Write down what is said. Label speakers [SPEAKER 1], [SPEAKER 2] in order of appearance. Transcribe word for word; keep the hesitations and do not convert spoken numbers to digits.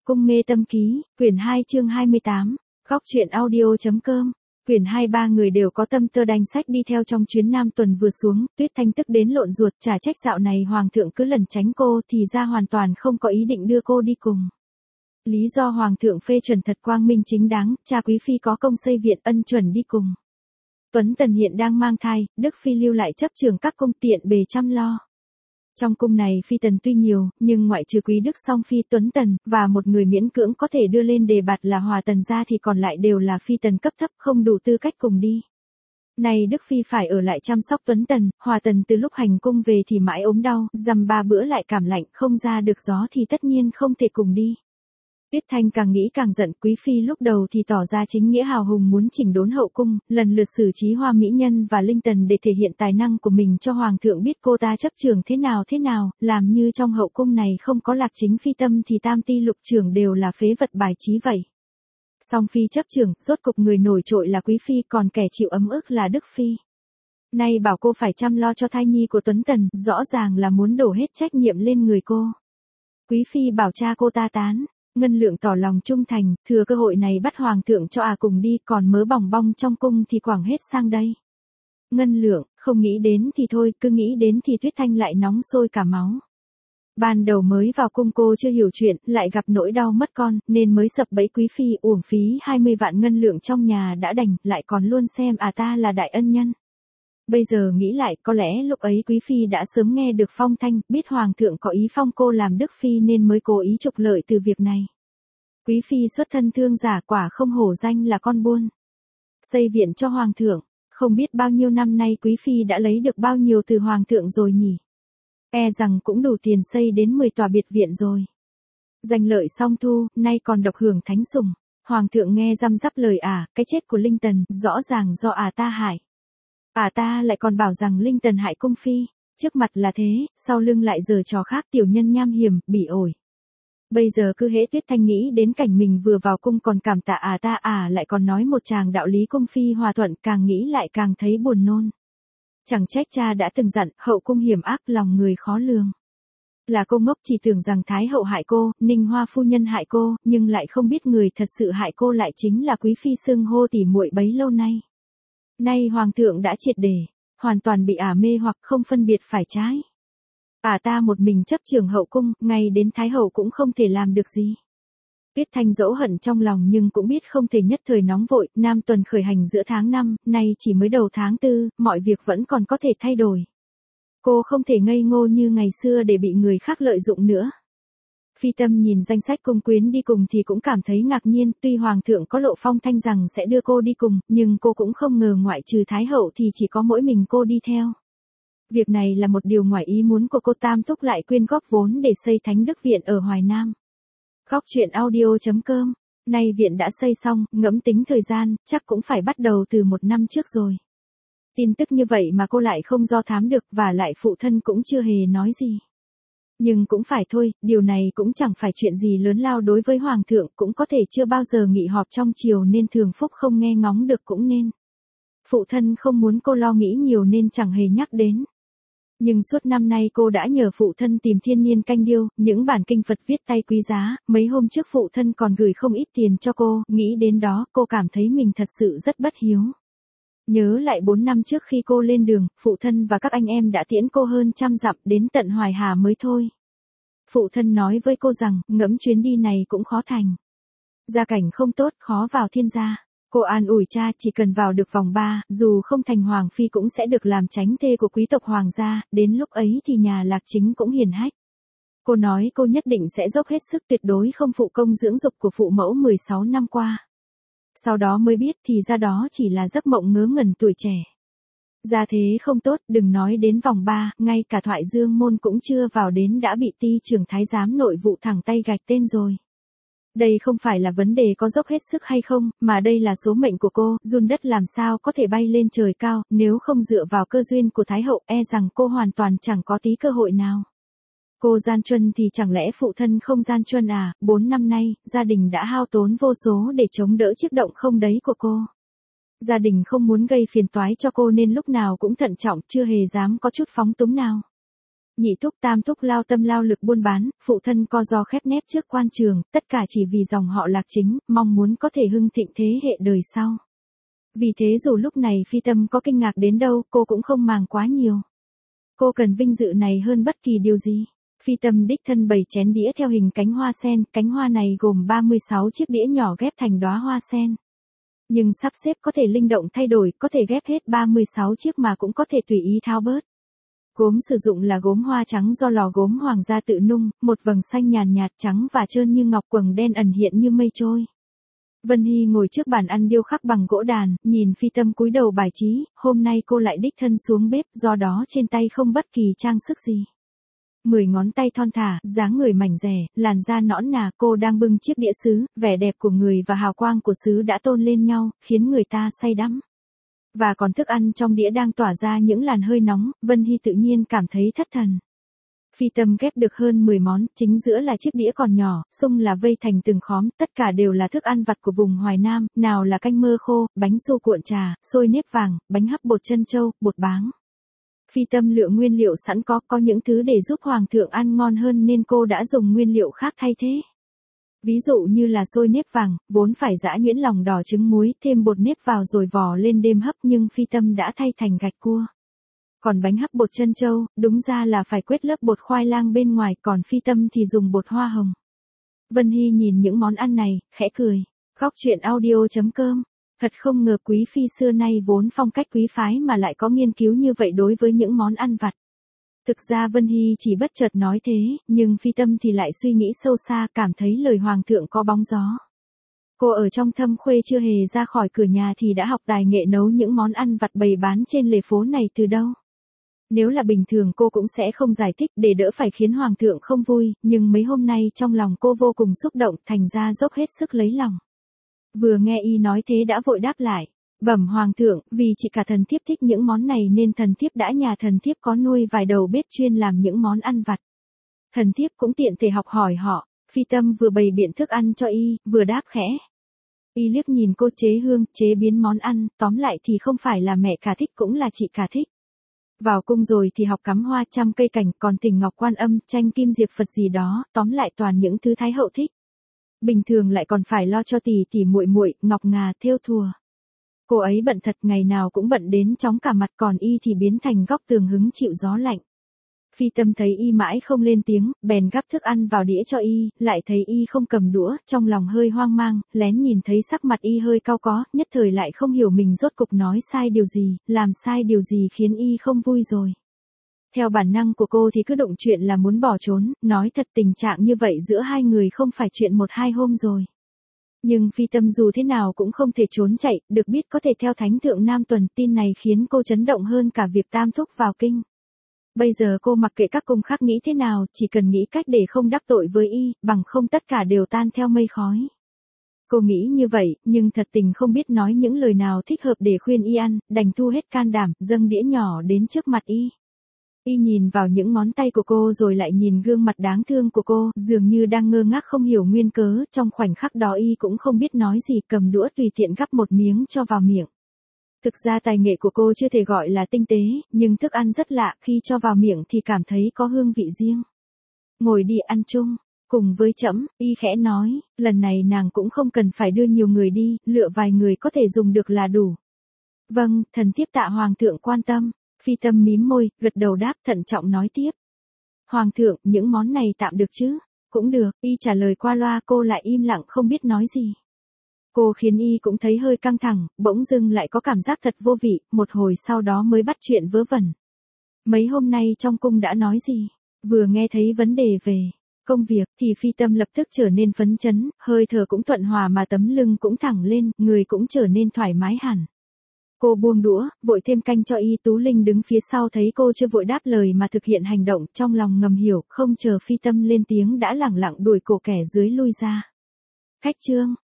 [SPEAKER 1] Cung mê tâm ký, quyển hai chương hai mươi tám, góc truyện audio.com, quyển hai ba người đều có tâm tơ đành sách đi theo trong chuyến Nam tuần vừa xuống, Tuyết Thanh tức đến lộn ruột, chả trách dạo này Hoàng thượng cứ lần tránh cô thì ra hoàn toàn không có ý định đưa cô đi cùng. Lý do Hoàng thượng phê chuẩn thật quang minh chính đáng, cha quý phi có công xây viện ân chuẩn đi cùng. Tuấn Tần hiện đang mang thai, Đức Phi lưu lại chấp trường các cung tiện bề chăm lo. Trong cung này phi tần tuy nhiều, nhưng ngoại trừ Quý Đức song phi Tuấn Tần, và một người miễn cưỡng có thể đưa lên đề bạt là Hòa Tần ra thì còn lại đều là phi tần cấp thấp không đủ tư cách cùng đi. Này Đức Phi phải ở lại chăm sóc Tuấn Tần, Hòa Tần từ lúc hành cung về thì mãi ốm đau, dằm ba bữa lại cảm lạnh không ra được gió thì tất nhiên không thể cùng đi. Tuyết Thanh càng nghĩ càng giận, Quý Phi lúc đầu thì tỏ ra chính nghĩa hào hùng muốn chỉnh đốn hậu cung, lần lượt xử trí Hoa Mỹ Nhân và Linh Tần để thể hiện tài năng của mình cho Hoàng thượng biết cô ta chấp trường thế nào thế nào, làm như trong hậu cung này không có Lạc Chính Phi tâm thì tam ti lục trưởng đều là phế vật bài trí vậy. Song Phi chấp trường, rốt cục người nổi trội là Quý Phi, còn kẻ chịu ấm ức là Đức Phi. Nay bảo cô phải chăm lo cho thai nhi của Tuấn Tần, rõ ràng là muốn đổ hết trách nhiệm lên người cô. Quý Phi bảo cha cô ta tán. Ngân Lượng tỏ lòng trung thành, thừa cơ hội này bắt Hoàng thượng cho à cùng đi, còn mớ bòng bong trong cung thì quẳng hết sang đây. Ngân Lượng, không nghĩ đến thì thôi, cứ nghĩ đến thì Tuyết Thanh lại nóng sôi cả máu. Ban đầu mới vào cung cô chưa hiểu chuyện, lại gặp nỗi đau mất con, nên mới sập bẫy Quý Phi, uổng phí hai mươi vạn ngân lượng trong nhà đã đành, lại còn luôn xem à ta là đại ân nhân. Bây giờ nghĩ lại, có lẽ lúc ấy Quý Phi đã sớm nghe được phong thanh, biết Hoàng thượng có ý phong cô làm Đức Phi nên mới cố ý trục lợi từ việc này. Quý Phi xuất thân thương giả, quả không hổ danh là con buôn. Xây viện cho Hoàng thượng, không biết bao nhiêu năm nay Quý Phi đã lấy được bao nhiêu từ Hoàng thượng rồi nhỉ. E rằng cũng đủ tiền xây đến mười tòa biệt viện rồi. Danh lợi song thu, nay còn độc hưởng thánh sủng. Hoàng thượng nghe răm rắp lời ả, à, cái chết của Linh Tần, rõ ràng do ả à ta hại. Ả à ta lại còn bảo rằng Linh Tần hại cung phi, trước mặt là thế, sau lưng lại giở trò khác tiểu nhân nham hiểm, bỉ ổi. Bây giờ cứ hễ Tuyết Thanh nghĩ đến cảnh mình vừa vào cung còn cảm tạ ả à ta ả à lại còn nói một tràng đạo lý cung phi hòa thuận, càng nghĩ lại càng thấy buồn nôn. Chẳng trách cha đã từng dặn, hậu cung hiểm ác lòng người khó lường. Là cô ngốc chỉ tưởng rằng Thái hậu hại cô, Ninh Hoa phu nhân hại cô, nhưng lại không biết người thật sự hại cô lại chính là Quý Phi xưng hô tỉ muội bấy lâu nay. Nay Hoàng thượng đã triệt để, hoàn toàn bị ả mê hoặc không phân biệt phải trái. Ả ta một mình chấp trường hậu cung, ngay đến Thái hậu cũng không thể làm được gì. Tuyết Thanh dẫu hận trong lòng nhưng cũng biết không thể nhất thời nóng vội, Nam tuần khởi hành giữa tháng năm, nay chỉ mới đầu tháng tư, mọi việc vẫn còn có thể thay đổi. Cô không thể ngây ngô như ngày xưa để bị người khác lợi dụng nữa. Phi Tâm nhìn danh sách cung quyến đi cùng thì cũng cảm thấy ngạc nhiên, tuy Hoàng thượng có lộ phong thanh rằng sẽ đưa cô đi cùng, nhưng cô cũng không ngờ ngoại trừ Thái hậu thì chỉ có mỗi mình cô đi theo. Việc này là một điều ngoài ý muốn của cô. Tam thúc lại quyên góp vốn để xây Thánh Đức Viện ở Hoài Nam. Góc truyện audio.com, nay viện đã xây xong, ngẫm tính thời gian, chắc cũng phải bắt đầu từ một năm trước rồi. Tin tức như vậy mà cô lại không do thám được, và lại phụ thân cũng chưa hề nói gì. Nhưng cũng phải thôi, điều này cũng chẳng phải chuyện gì lớn lao đối với Hoàng thượng, cũng có thể chưa bao giờ nghị họp trong triều nên thường phúc không nghe ngóng được cũng nên. Phụ thân không muốn cô lo nghĩ nhiều nên chẳng hề nhắc đến. Nhưng suốt năm nay cô đã nhờ phụ thân tìm thiên niên canh điêu, những bản kinh Phật viết tay quý giá, mấy hôm trước phụ thân còn gửi không ít tiền cho cô, nghĩ đến đó cô cảm thấy mình thật sự rất bất hiếu. Nhớ lại bốn năm trước khi cô lên đường, phụ thân và các anh em đã tiễn cô hơn trăm dặm đến tận Hoài Hà mới thôi. Phụ thân nói với cô rằng, ngẫm chuyến đi này cũng khó thành. Gia cảnh không tốt, khó vào thiên gia. Cô an ủi cha chỉ cần vào được vòng ba, dù không thành hoàng phi cũng sẽ được làm chánh thê của quý tộc hoàng gia, đến lúc ấy thì nhà Lạc Chính cũng hiền hách. Cô nói cô nhất định sẽ dốc hết sức, tuyệt đối không phụ công dưỡng dục của phụ mẫu mười sáu năm qua. Sau đó mới biết thì ra đó chỉ là giấc mộng ngớ ngẩn tuổi trẻ. Gia thế không tốt, đừng nói đến vòng ba, ngay cả Thoại Dương môn cũng chưa vào đến đã bị ty trưởng thái giám nội vụ thẳng tay gạch tên rồi. Đây không phải là vấn đề có dốc hết sức hay không, mà đây là số mệnh của cô, giun đất làm sao có thể bay lên trời cao, nếu không dựa vào cơ duyên của Thái hậu, e rằng cô hoàn toàn chẳng có tí cơ hội nào. Cô gian truân thì chẳng lẽ phụ thân không gian truân à, bốn năm nay, gia đình đã hao tốn vô số để chống đỡ chiếc động không đấy của cô. Gia đình không muốn gây phiền toái cho cô nên lúc nào cũng thận trọng, chưa hề dám có chút phóng túng nào. Nhị thúc tam thúc lao tâm lao lực buôn bán, phụ thân co ro khép nép trước quan trường, tất cả chỉ vì dòng họ Lạc chính, mong muốn có thể hưng thịnh thế hệ đời sau. Vì thế dù lúc này Phi Tâm có kinh ngạc đến đâu, cô cũng không màng quá nhiều. Cô cần vinh dự này hơn bất kỳ điều gì. Phi Tâm đích thân bày chén đĩa theo hình cánh hoa sen, cánh hoa này gồm ba mươi sáu chiếc đĩa nhỏ ghép thành đóa hoa sen. Nhưng sắp xếp có thể linh động thay đổi, có thể ghép hết ba mươi sáu chiếc mà cũng có thể tùy ý tháo bớt. Gốm sử dụng là gốm hoa trắng do lò gốm hoàng gia tự nung, một vầng xanh nhàn nhạt trắng và trơn như ngọc, quầng đen ẩn hiện như mây trôi. Vân Hy ngồi trước bàn ăn điêu khắc bằng gỗ đàn, nhìn Phi Tâm cúi đầu bài trí, hôm nay cô lại đích thân xuống bếp, do đó trên tay không bất kỳ trang sức gì. Mười ngón tay thon thả, dáng người mảnh dẻ, làn da nõn nà, cô đang bưng chiếc đĩa sứ, vẻ đẹp của người và hào quang của sứ đã tôn lên nhau, khiến người ta say đắm. Và còn thức ăn trong đĩa đang tỏa ra những làn hơi nóng, Vân Hy tự nhiên cảm thấy thất thần. Phi Tâm ghép được hơn mười món, chính giữa là chiếc đĩa còn nhỏ, xung là vây thành từng khóm, tất cả đều là thức ăn vặt của vùng Hoài Nam, nào là canh mơ khô, bánh su cuộn trà, xôi nếp vàng, bánh hấp bột trân châu, bột báng. Phi Tâm lựa nguyên liệu sẵn có, có những thứ để giúp hoàng thượng ăn ngon hơn nên cô đã dùng nguyên liệu khác thay thế. Ví dụ như là xôi nếp vàng, vốn phải giã nhuyễn lòng đỏ trứng muối, thêm bột nếp vào rồi vò lên đêm hấp, nhưng Phi Tâm đã thay thành gạch cua. Còn bánh hấp bột trân châu, đúng ra là phải quết lớp bột khoai lang bên ngoài, còn Phi Tâm thì dùng bột hoa hồng. Vân Hy nhìn những món ăn này, khẽ cười. Góc truyện audio chấm com. Thật không ngờ quý phi xưa nay vốn phong cách quý phái mà lại có nghiên cứu như vậy đối với những món ăn vặt. Thực ra Vân Hy chỉ bất chợt nói thế, nhưng Phi Tâm thì lại suy nghĩ sâu xa, cảm thấy lời hoàng thượng có bóng gió. Cô ở trong Thâm Khuê chưa hề ra khỏi cửa nhà thì đã học tài nghệ nấu những món ăn vặt bày bán trên lề phố này từ đâu. Nếu là bình thường cô cũng sẽ không giải thích để đỡ phải khiến hoàng thượng không vui, nhưng mấy hôm nay trong lòng cô vô cùng xúc động, thành ra dốc hết sức lấy lòng. Vừa nghe y nói thế đã vội đáp lại. Bẩm hoàng thượng, vì chị cả thần thiếp thích những món này nên thần thiếp đã nhà thần thiếp có nuôi vài đầu bếp chuyên làm những món ăn vặt. Thần thiếp cũng tiện thể học hỏi họ. Phi Tâm vừa bày biện thức ăn cho y, vừa đáp khẽ. Y liếc nhìn cô chế hương, chế biến món ăn, tóm lại thì không phải là mẹ cả thích cũng là chị cả thích. Vào cung rồi thì học cắm hoa trăm cây cảnh, còn tình ngọc quan âm, tranh kim diệp Phật gì đó, tóm lại toàn những thứ thái hậu thích. Bình thường lại còn phải lo cho tỷ tỷ muội muội, ngọc ngà, thêu thùa. Cô ấy bận thật, ngày nào cũng bận đến chóng cả mặt, còn y thì biến thành góc tường hứng chịu gió lạnh. Phi Tâm thấy y mãi không lên tiếng, bèn gắp thức ăn vào đĩa cho y, lại thấy y không cầm đũa, trong lòng hơi hoang mang, lén nhìn thấy sắc mặt y hơi cau có, nhất thời lại không hiểu mình rốt cục nói sai điều gì, làm sai điều gì khiến y không vui rồi. Theo bản năng của cô thì cứ đụng chuyện là muốn bỏ trốn, nói thật tình trạng như vậy giữa hai người không phải chuyện một hai hôm rồi. Nhưng Phi Tâm dù thế nào cũng không thể trốn chạy, được biết có thể theo Thánh thượng Nam Tuần, tin này khiến cô chấn động hơn cả việc Tam thúc vào kinh. Bây giờ cô mặc kệ các cung khác nghĩ thế nào, chỉ cần nghĩ cách để không đắc tội với y, bằng không tất cả đều tan theo mây khói. Cô nghĩ như vậy, nhưng thật tình không biết nói những lời nào thích hợp để khuyên y ăn, đành thu hết can đảm, dâng đĩa nhỏ đến trước mặt y. Y nhìn vào những ngón tay của cô rồi lại nhìn gương mặt đáng thương của cô, dường như đang ngơ ngác không hiểu nguyên cớ, trong khoảnh khắc đó y cũng không biết nói gì, cầm đũa tùy tiện gắp một miếng cho vào miệng. Thực ra tài nghệ của cô chưa thể gọi là tinh tế, nhưng thức ăn rất lạ, khi cho vào miệng thì cảm thấy có hương vị riêng. Ngồi đi ăn chung, cùng với trẫm, y khẽ nói, lần này nàng cũng không cần phải đưa nhiều người đi, lựa vài người có thể dùng được là đủ. Vâng, thần thiếp tạ hoàng thượng quan tâm. Phi Tâm mím môi, gật đầu đáp, thận trọng nói tiếp. Hoàng thượng, những món này tạm được chứ? Cũng được, y trả lời qua loa, cô lại im lặng không biết nói gì. Cô khiến y cũng thấy hơi căng thẳng, bỗng dưng lại có cảm giác thật vô vị, một hồi sau đó mới bắt chuyện vớ vẩn. Mấy hôm nay trong cung đã nói gì? Vừa nghe thấy vấn đề về công việc thì Phi Tâm lập tức trở nên phấn chấn, hơi thở cũng thuận hòa mà tấm lưng cũng thẳng lên, người cũng trở nên thoải mái hẳn. Cô buông đũa, vội thêm canh cho y. Tú Linh đứng phía sau thấy cô chưa vội đáp lời mà thực hiện hành động, trong lòng ngầm hiểu, không chờ Phi Tâm lên tiếng đã lẳng lặng đuổi cổ kẻ dưới lui ra. Khách trương,